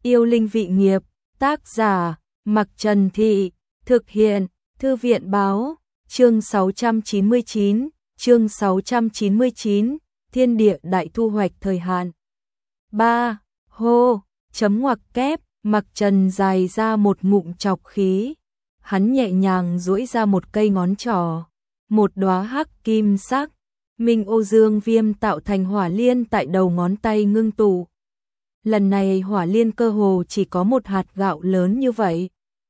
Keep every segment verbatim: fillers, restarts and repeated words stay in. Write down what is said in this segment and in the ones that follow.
Yêu linh vị nghiệp, tác giả, Mặc Trần Thị, thực hiện, Thư viện Báo, chương sáu trăm chín mươi chín, chương sáu trăm chín mươi chín, thiên địa đại thu hoạch thời hạn. ba. Hô, chấm ngoặc kép, Mặc Trần dài ra một ngụm trọc khí. Hắn nhẹ nhàng duỗi ra một cây ngón trỏ, một đóa hắc kim sắc, Minh Ô Dương Viêm tạo thành hỏa liên tại đầu ngón tay ngưng tụ. Lần này hỏa liên cơ hồ chỉ có một hạt gạo lớn như vậy.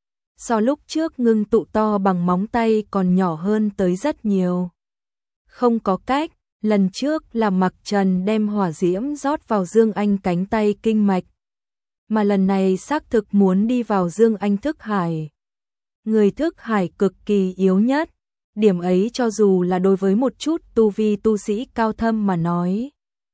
So lúc trước ngưng tụ to bằng móng tay còn nhỏ hơn tới rất nhiều. Không có cách, lần trước là Mặc Trần đem hỏa diễm rót vào Dương Anh cánh tay kinh mạch. Mà lần này xác thực muốn đi vào Dương Anh thức hải. Người thức hải cực kỳ yếu nhất, điểm ấy cho dù là đối với một chút tu vi tu sĩ cao thâm mà nói,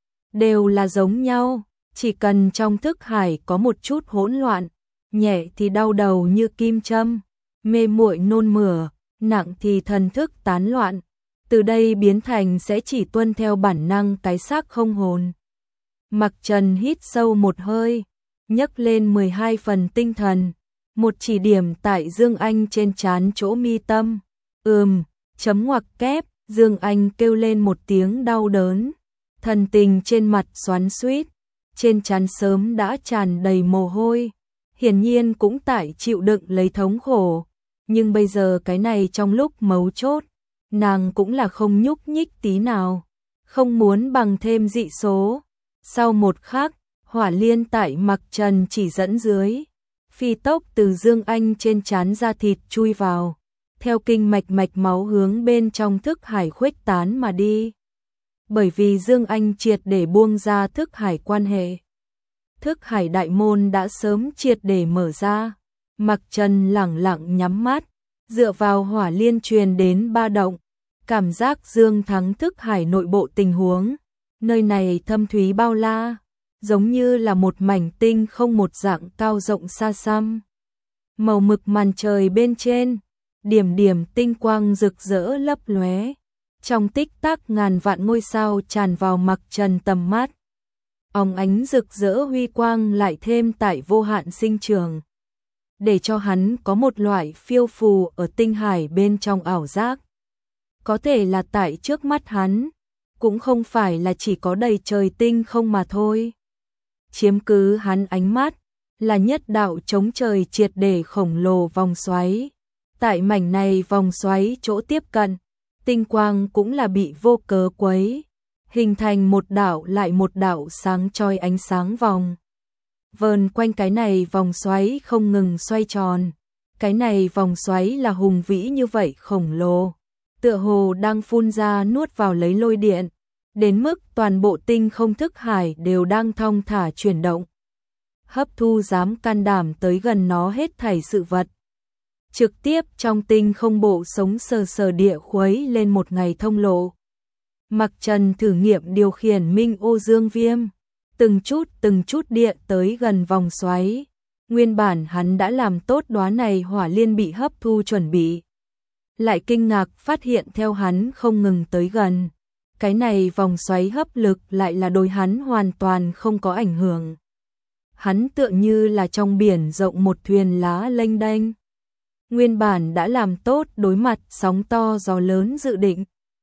đều là giống nhau, chỉ cần trong thức hải có một chút hỗn loạn, nhẹ thì đau đầu như kim châm, mê muội nôn mửa, nặng thì thần thức tán loạn, từ đây biến thành sẽ chỉ tuân theo bản năng cái xác không hồn. Mặc Trần hít sâu một hơi, nhấc lên mười hai phần tinh thần, một chỉ điểm tại Dương Anh trên trán chỗ mi tâm. Ừm, chấm ngoặc kép, Dương Anh kêu lên một tiếng đau đớn, thần tình trên mặt xoắn xuýt, trên trán sớm đã tràn đầy mồ hôi, hiển nhiên cũng tại chịu đựng lấy thống khổ, nhưng bây giờ cái này trong lúc mấu chốt, nàng cũng là không nhúc nhích tí nào, không muốn bằng thêm dị số. Sau một khắc, hỏa liên tại Mặc Trần chỉ dẫn dưới, phi tốc từ Dương Anh trên trán da thịt chui vào, theo kinh mạch mạch máu hướng bên trong thức hải khuếch tán mà đi. Bởi vì Dương Anh triệt để buông ra thức hải quan hệ, thức hải đại môn đã sớm triệt để mở ra. Mặc Trần lẳng lặng nhắm mắt, dựa vào hỏa liên truyền đến ba động, cảm giác Dương thắng thức hải nội bộ tình huống. Nơi này thâm thúy bao la, giống như là một mảnh tinh không một dạng cao rộng xa xăm. Màu mực màn trời bên trên, điểm điểm tinh quang rực rỡ lấp lóe. Trong tích tắc ngàn vạn ngôi sao tràn vào Mặc Trần tầm mắt. Óng ánh rực rỡ huy quang lại thêm tại vô hạn sinh trường, để cho hắn có một loại phiêu phù ở tinh hải bên trong ảo giác. Có thể là tại trước mắt hắn, cũng không phải là chỉ có đầy trời tinh không mà thôi. Chiếm cứ hắn ánh mắt, là nhất đạo chống trời triệt để khổng lồ vòng xoáy. Tại mảnh này vòng xoáy chỗ tiếp cận, tinh quang cũng là bị vô cớ quấy, hình thành một đạo lại một đạo sáng chói ánh sáng vòng. Vờn quanh cái này vòng xoáy không ngừng xoay tròn, cái này vòng xoáy là hùng vĩ như vậy khổng lồ, tựa hồ đang phun ra nuốt vào lấy lôi điện, đến mức toàn bộ tinh không thức hải đều đang thong thả chuyển động, hấp thu dám can đảm tới gần nó hết thảy sự vật. Trực tiếp trong tinh không bộ sống sờ sờ địa khuấy lên một ngày thông lộ. Mặc Trần thử nghiệm điều khiển Minh Ô Dương Viêm, từng chút từng chút địa tới gần vòng xoáy. Nguyên bản hắn đã làm tốt đóa này hỏa liên bị hấp thu chuẩn bị, lại kinh ngạc phát hiện theo hắn không ngừng tới gần, cái này vòng xoáy hấp lực lại là đối hắn hoàn toàn không có ảnh hưởng. Hắn tựa như là trong biển rộng một thuyền lá lênh đênh. Nguyên bản đã làm tốt đối mặt sóng to gió lớn dự định,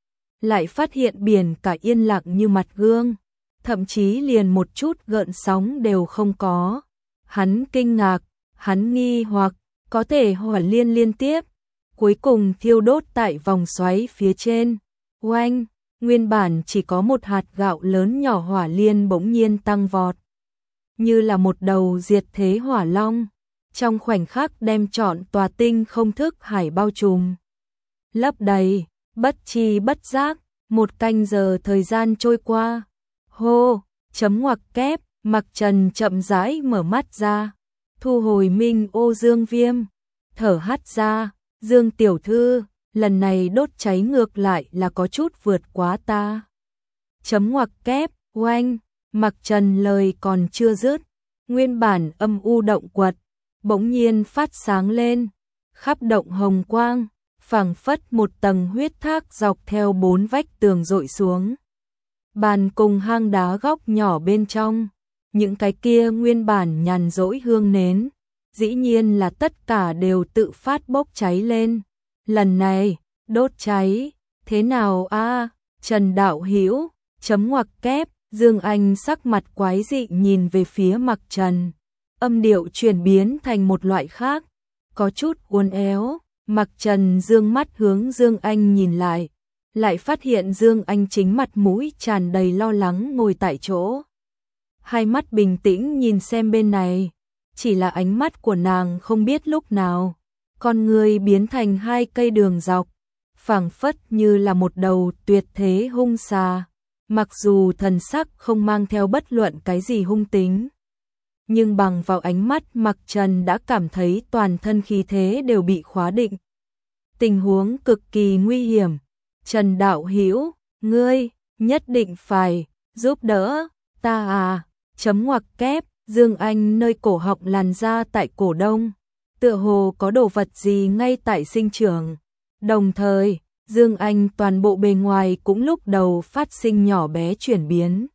lại phát hiện biển cả yên lặng như mặt gương, thậm chí liền một chút gợn sóng đều không có. Hắn kinh ngạc, hắn nghi hoặc, có thể hỏa liên liên tiếp, cuối cùng thiêu đốt tại vòng xoáy phía trên. Oanh, nguyên bản chỉ có một hạt gạo lớn nhỏ hỏa liên bỗng nhiên tăng vọt, như là một đầu diệt thế hỏa long, trong khoảnh khắc đem trọn tòa tinh không thức hải bao trùm, lấp đầy. Bất chi bất giác, một canh giờ thời gian trôi qua. Hô, chấm ngoặc kép, Mặc Trần chậm rãi mở mắt ra, thu hồi Minh Ô Dương Viêm, thở hắt ra. Dương tiểu thư, lần này đốt cháy ngược lại là có chút vượt quá ta. Chấm ngoặc kép, oanh, Mặc Trần lời còn chưa dứt, nguyên bản âm u động quật bỗng nhiên phát sáng lên, khắp động hồng quang, phảng phất một tầng huyết thác dọc theo bốn vách tường dội xuống. Bàn cùng hang đá góc nhỏ bên trong, những cái kia nguyên bản nhàn rỗi hương nến, dĩ nhiên là tất cả đều tự phát bốc cháy lên. Lần này, đốt cháy, thế nào a? Trần Đạo Hữu, chấm ngoặc kép, Dương Anh sắc mặt quái dị nhìn về phía Mặc Trần, âm điệu chuyển biến thành một loại khác, có chút uốn éo. Mặc Trần dương mắt hướng Dương Anh nhìn lại, lại phát hiện Dương Anh chính mặt mũi tràn đầy lo lắng ngồi tại chỗ. Hai mắt bình tĩnh nhìn xem bên này, chỉ là ánh mắt của nàng không biết lúc nào, con người biến thành hai cây đường dọc, phảng phất như là một đầu tuyệt thế hung xà. Mặc dù thần sắc không mang theo bất luận cái gì hung tính, nhưng bằng vào ánh mắt Mặc Trần đã cảm thấy toàn thân khí thế đều bị khóa định. Tình huống cực kỳ nguy hiểm. Trần Đạo Hữu, ngươi nhất định phải giúp đỡ ta à? Chấm ngoặc kép, Dương Anh nơi cổ họng làn ra tại cổ đông, tựa hồ có đồ vật gì ngay tại sinh trưởng. Đồng thời, Dương Anh toàn bộ bề ngoài cũng lúc đầu phát sinh nhỏ bé chuyển biến.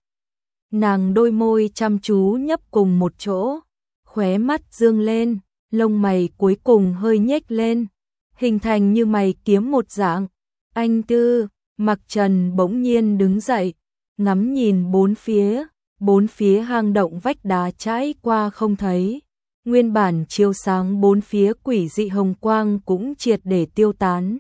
Nàng đôi môi chăm chú nhấp cùng một chỗ, khóe mắt dương lên, lông mày cuối cùng hơi nhếch lên, hình thành như mày kiếm một dạng. Anh Tư, Mặc Trần bỗng nhiên đứng dậy, ngắm nhìn bốn phía, bốn phía hang động vách đá trải qua không thấy. Nguyên bản chiếu sáng bốn phía quỷ dị hồng quang cũng triệt để tiêu tán.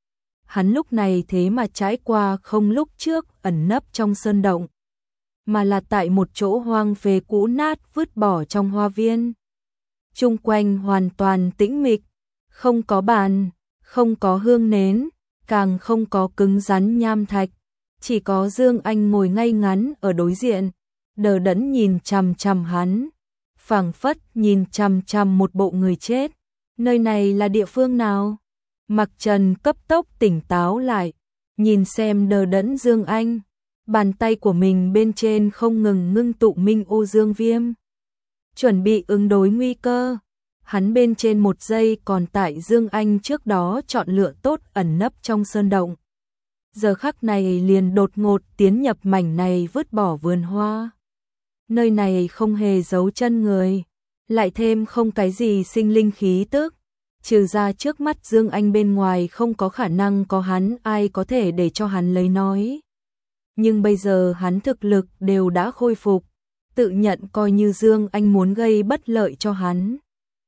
Hắn lúc này thế mà trải qua không lúc trước ẩn nấp trong sơn động, mà là tại một chỗ hoang phế cũ nát vứt bỏ trong hoa viên. Chung quanh hoàn toàn tĩnh mịch, không có bàn, không có hương nến, càng không có cứng rắn nham thạch, chỉ có Dương Anh ngồi ngay ngắn ở đối diện, đờ đẫn nhìn chằm chằm hắn, phảng phất nhìn chằm chằm một bộ người chết. Nơi này là địa phương nào? Mặc Trần cấp tốc tỉnh táo lại, nhìn xem đờ đẫn Dương Anh, bàn tay của mình bên trên không ngừng ngưng tụ minh ô dương viêm, chuẩn bị ứng đối nguy cơ. Hắn bên trên một giây còn tại Dương Anh trước đó chọn lựa tốt ẩn nấp trong sơn động, giờ khắc này liền đột ngột tiến nhập mảnh này vứt bỏ vườn hoa. Nơi này không hề giấu chân người, lại thêm không cái gì sinh linh khí tức, trừ ra trước mắt Dương Anh bên ngoài không có khả năng có hắn ai có thể để cho hắn lấy nói. Nhưng bây giờ hắn thực lực đều đã khôi phục, tự nhận coi như Dương Anh muốn gây bất lợi cho hắn,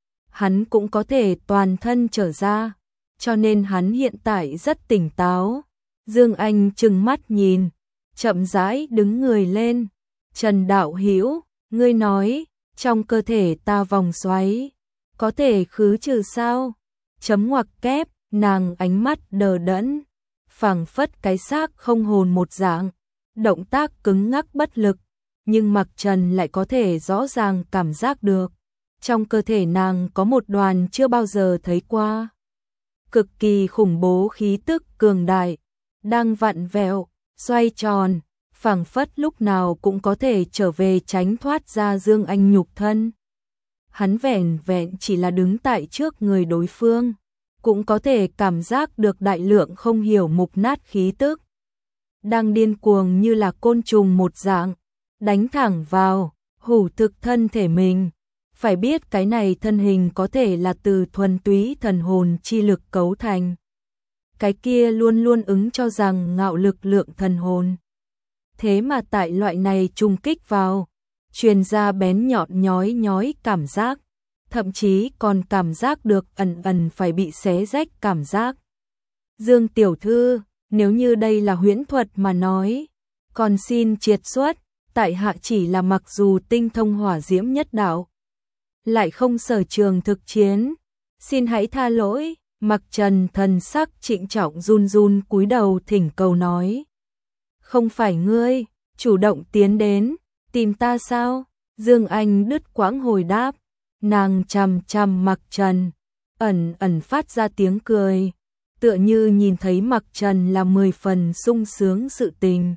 hắn cũng có thể toàn thân trở ra, cho nên hắn hiện tại rất tỉnh táo. Dương Anh trừng mắt nhìn, chậm rãi đứng người lên. Trần Đạo Hữu, ngươi nói, trong cơ thể ta vòng xoáy, có thể khứ trừ sao? Chấm ngoặc kép, nàng ánh mắt đờ đẫn, phảng phất cái xác không hồn một dạng, động tác cứng ngắc bất lực, nhưng Mặc Trần lại có thể rõ ràng cảm giác được. Trong cơ thể nàng có một đoàn chưa bao giờ thấy qua, cực kỳ khủng bố khí tức cường đại, đang vặn vẹo, xoay tròn, phảng phất lúc nào cũng có thể trở về tránh thoát ra Dương Anh nhục thân. Hắn vẻn vẹn chỉ là đứng tại trước người đối phương, cũng có thể cảm giác được đại lượng không hiểu mục nát khí tức, đang điên cuồng như là côn trùng một dạng, đánh thẳng vào, hủ thực thân thể mình. Phải biết cái này thân hình có thể là từ thuần túy thần hồn chi lực cấu thành. Cái kia luôn luôn ứng cho rằng ngạo lực lượng thần hồn. Thế mà tại loại này trùng kích vào, truyền ra bén nhọn nhói nhói cảm giác, thậm chí còn cảm giác được ẩn ẩn phải bị xé rách cảm giác. Dương tiểu thư, nếu như đây là huyễn thuật mà nói, còn xin triệt xuất, tại hạ chỉ là mặc dù tinh thông hỏa diễm nhất đạo, lại không sở trường thực chiến, xin hãy tha lỗi. Mặc Trần thần sắc trịnh trọng run run cúi đầu thỉnh cầu nói. Không phải ngươi chủ động tiến đến tìm ta sao? Dương Anh đứt quãng hồi đáp, nàng chằm chằm Mặc Trần, ẩn ẩn phát ra tiếng cười, tựa như nhìn thấy Mặc Trần là mười phần sung sướng sự tình.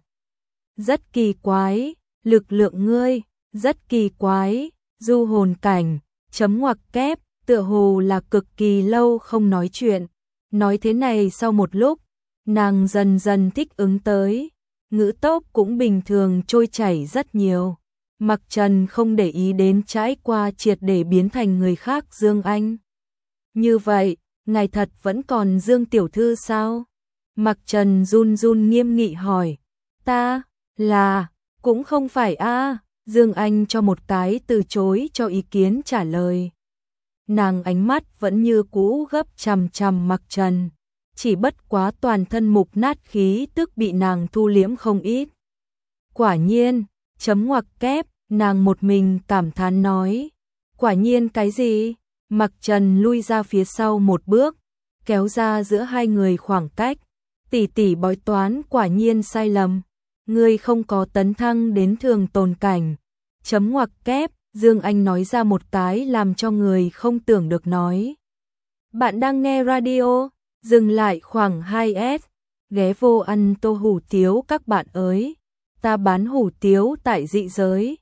Rất kỳ quái, lực lượng ngươi, rất kỳ quái, du hồn cảnh, chấm ngoặc kép, tựa hồ là cực kỳ lâu không nói chuyện. Nói thế này sau một lúc, nàng dần dần thích ứng tới, ngữ tốc cũng bình thường trôi chảy rất nhiều. Mặc Trần không để ý đến trải qua triệt để biến thành người khác Dương Anh. Như vậy, ngài thật vẫn còn Dương tiểu thư sao? Mặc Trần run run nghiêm nghị hỏi. Ta, là, cũng không phải a. Dương Anh cho một cái từ chối cho ý kiến trả lời. Nàng ánh mắt vẫn như cũ gấp chằm chằm Mặc Trần, chỉ bất quá toàn thân mục nát khí tức bị nàng thu liễm không ít. Quả nhiên, chấm ngoặc kép, nàng một mình cảm thán nói. Quả nhiên cái gì? Mặc Trần lui ra phía sau một bước, kéo ra giữa hai người khoảng cách. Tỷ tỷ bói toán quả nhiên sai lầm. Ngươi không có tấn thăng đến thường tồn cảnh. Chấm ngoặc kép, Dương Anh nói ra một cái làm cho người không tưởng được nói. Bạn đang nghe radio, dừng lại khoảng hai S, ghé vô ăn tô hủ tiếu các bạn ơi. Ta bán hủ tiếu tại dị giới.